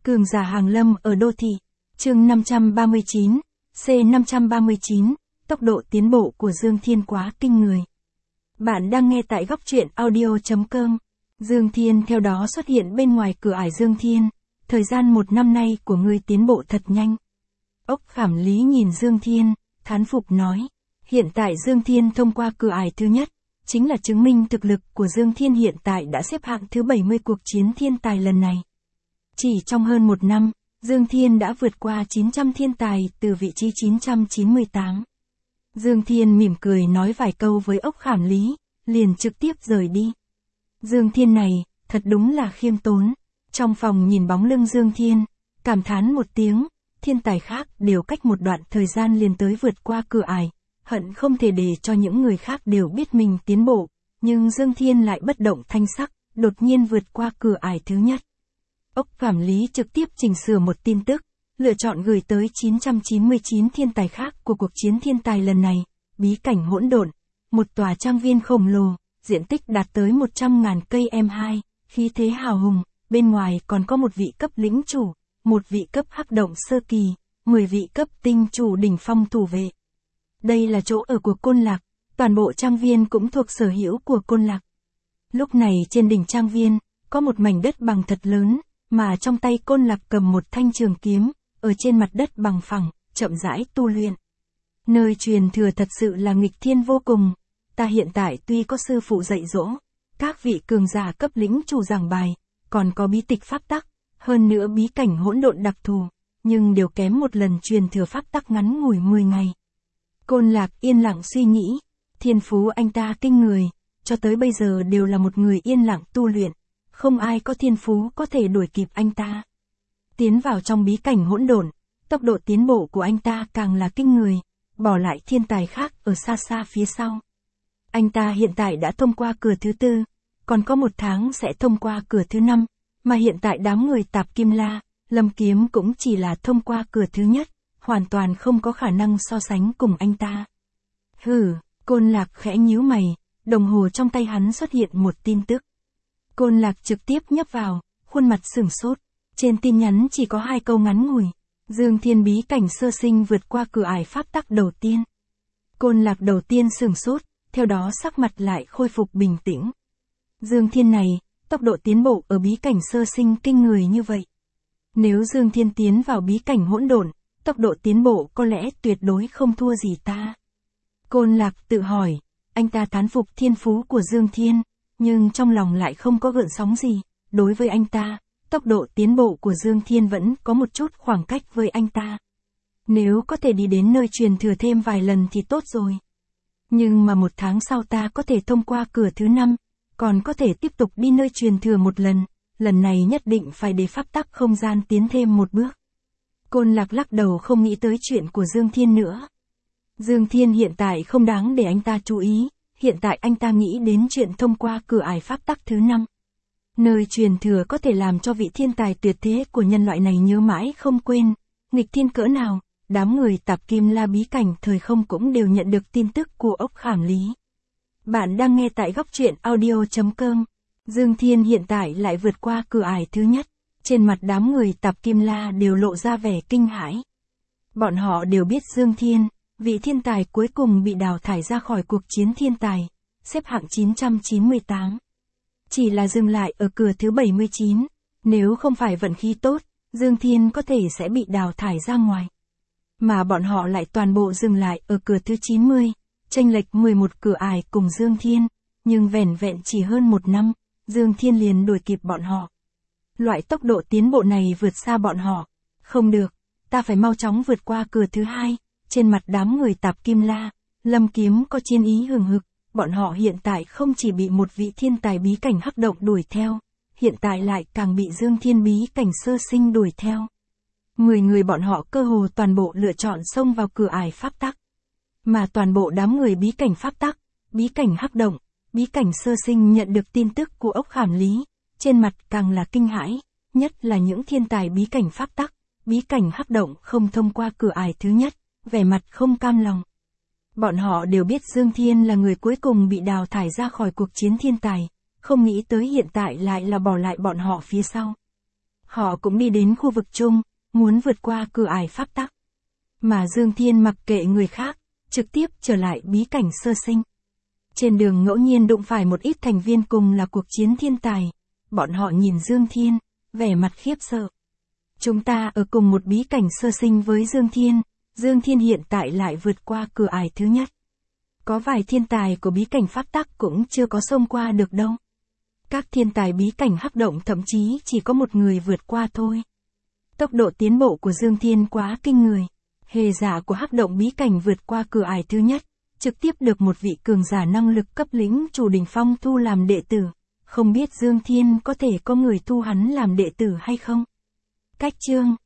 Cường giả hàng lâm ở đô thị. Chương 539, C539, tốc độ tiến bộ của Dương Thiên quá kinh người. Bạn đang nghe tại góc truyện audio.com. Dương Thiên theo đó xuất hiện bên ngoài cửa ải Dương Thiên. Thời gian 1 năm nay của ngươi tiến bộ thật nhanh. Ốc Khảm Lý nhìn Dương Thiên, thán phục nói. Hiện tại Dương Thiên thông qua cửa ải thứ nhất, chính là chứng minh thực lực của Dương Thiên hiện tại đã xếp hạng thứ 70 cuộc chiến thiên tài lần này. Chỉ trong hơn 1 năm, Dương Thiên đã vượt qua 900 thiên tài từ vị trí 998. Dương Thiên mỉm cười nói vài câu với Ốc Khảm Lý, liền trực tiếp rời đi. Dương Thiên này, thật đúng là khiêm tốn. Trong phòng nhìn bóng lưng Dương Thiên, cảm thán một tiếng, thiên tài khác đều cách một đoạn thời gian liền tới vượt qua cửa ải, hận không thể để cho những người khác đều biết mình tiến bộ, nhưng Dương Thiên lại bất động thanh sắc, đột nhiên vượt qua cửa ải thứ nhất. Ốc Khảm Lý trực tiếp chỉnh sửa một tin tức, lựa chọn gửi tới 999 thiên tài khác của cuộc chiến thiên tài lần này, bí cảnh hỗn độn, một tòa trang viên khổng lồ, diện tích đạt tới 100.000 cây M2, khí thế hào hùng, bên ngoài còn có một vị cấp lĩnh chủ, một vị cấp hắc động sơ kỳ, 10 vị cấp tinh chủ đỉnh phong thủ vệ. Đây là chỗ ở của Côn Lạc, toàn bộ trang viên cũng thuộc sở hữu của Côn Lạc. Lúc này trên đỉnh trang viên, có một mảnh đất bằng thật lớn, mà trong tay Côn Lạc cầm một thanh trường kiếm, ở trên mặt đất bằng phẳng, chậm rãi tu luyện. Nơi truyền thừa thật sự là nghịch thiên vô cùng, ta hiện tại tuy có sư phụ dạy dỗ, các vị cường giả cấp lĩnh chủ giảng bài, còn có bí tịch pháp tắc, hơn nữa bí cảnh hỗn độn đặc thù, nhưng đều kém một lần truyền thừa pháp tắc ngắn ngủi 10 ngày. Côn Lạc yên lặng suy nghĩ, thiên phú anh ta kinh người, cho tới bây giờ đều là một người yên lặng tu luyện, không ai có thiên phú có thể đuổi kịp anh ta. Tiến vào trong bí cảnh hỗn độn, tốc độ tiến bộ của anh ta càng là kinh người, bỏ lại thiên tài khác ở xa xa phía sau. Anh ta hiện tại đã thông qua cửa thứ 4, còn có 1 tháng sẽ thông qua cửa thứ 5, mà hiện tại đám người Tạp Kim La, Lâm Kiếm cũng chỉ là thông qua cửa thứ nhất, hoàn toàn không có khả năng so sánh cùng anh ta. Hừ, Côn Lạc khẽ nhíu mày, đồng hồ trong tay hắn xuất hiện một tin tức. Côn Lạc trực tiếp nhấp vào, khuôn mặt sửng sốt, trên tin nhắn chỉ có 2 câu ngắn ngủi. Dương Thiên bí cảnh sơ sinh vượt qua cửa ải pháp tắc đầu tiên. Côn Lạc đầu tiên sửng sốt, theo đó sắc mặt lại khôi phục bình tĩnh. Dương Thiên này, tốc độ tiến bộ ở bí cảnh sơ sinh kinh người như vậy. Nếu Dương Thiên tiến vào bí cảnh hỗn độn, tốc độ tiến bộ có lẽ tuyệt đối không thua gì ta. Côn Lạc tự hỏi, anh ta thán phục thiên phú của Dương Thiên, nhưng trong lòng lại không có gợn sóng gì. Đối với anh ta, tốc độ tiến bộ của Dương Thiên vẫn có một chút khoảng cách với anh ta. Nếu có thể đi đến nơi truyền thừa thêm vài lần thì tốt rồi. Nhưng mà 1 tháng sau ta có thể thông qua cửa thứ 5, còn có thể tiếp tục đi nơi truyền thừa một lần này nhất định phải để pháp tắc không gian tiến thêm một bước. Côn Lạc lắc đầu không nghĩ tới chuyện của Dương Thiên nữa. Dương Thiên hiện tại không đáng để anh ta chú ý, hiện tại anh ta nghĩ đến chuyện thông qua cửa ải pháp tắc thứ 5. Nơi truyền thừa có thể làm cho vị thiên tài tuyệt thế của nhân loại này nhớ mãi không quên, nghịch thiên cỡ nào, đám người Tạp Kim La bí cảnh thời không cũng đều nhận được tin tức của Ốc Khảm Lý. Bạn đang nghe tại góc truyện audio.com. Dương Thiên hiện tại lại vượt qua cửa ải thứ nhất, trên mặt đám người Tạp Kim La đều lộ ra vẻ kinh hãi. Bọn họ đều biết Dương Thiên, vị thiên tài cuối cùng bị đào thải ra khỏi cuộc chiến thiên tài, xếp hạng 998. Chỉ là dừng lại ở cửa thứ 79, nếu không phải vận khí tốt, Dương Thiên có thể sẽ bị đào thải ra ngoài. Mà bọn họ lại toàn bộ dừng lại ở cửa thứ 90, chênh lệch 11 cửa ải cùng Dương Thiên, nhưng vẻn vẹn chỉ hơn 1 năm, Dương Thiên liền đuổi kịp bọn họ. Loại tốc độ tiến bộ này vượt xa bọn họ. Không được, ta phải mau chóng vượt qua cửa thứ 2, trên mặt đám người Tạp Kim La, Lâm Kiếm có chiến ý hừng hực. Bọn họ hiện tại không chỉ bị một vị thiên tài bí cảnh hắc động đuổi theo, hiện tại lại càng bị Dương Thiên bí cảnh sơ sinh đuổi theo. 10 người bọn họ cơ hồ toàn bộ lựa chọn xông vào cửa ải pháp tắc. Mà toàn bộ đám người bí cảnh pháp tắc, bí cảnh hắc động, bí cảnh sơ sinh nhận được tin tức của Ốc Khảm Lý, trên mặt càng là kinh hãi, nhất là những thiên tài bí cảnh pháp tắc, bí cảnh hắc động không thông qua cửa ải thứ nhất, vẻ mặt không cam lòng. Bọn họ đều biết Dương Thiên là người cuối cùng bị đào thải ra khỏi cuộc chiến thiên tài, không nghĩ tới hiện tại lại là bỏ lại bọn họ phía sau. Họ cũng đi đến khu vực chung, muốn vượt qua cửa ải pháp tắc. Mà Dương Thiên mặc kệ người khác, trực tiếp trở lại bí cảnh sơ sinh. Trên đường ngẫu nhiên đụng phải một ít thành viên cùng là cuộc chiến thiên tài. Bọn họ nhìn Dương Thiên, vẻ mặt khiếp sợ. Chúng ta ở cùng một bí cảnh sơ sinh với Dương Thiên. Dương Thiên hiện tại lại vượt qua cửa ải thứ nhất. Có vài thiên tài của bí cảnh pháp tắc cũng chưa có xông qua được đâu. Các thiên tài bí cảnh hắc động thậm chí chỉ có một người vượt qua thôi. Tốc độ tiến bộ của Dương Thiên quá kinh người. Hề giả của hắc động bí cảnh vượt qua cửa ải thứ nhất, trực tiếp được một vị cường giả năng lực cấp lĩnh chủ đỉnh phong thu làm đệ tử. Không biết Dương Thiên có thể có người thu hắn làm đệ tử hay không? Cách chương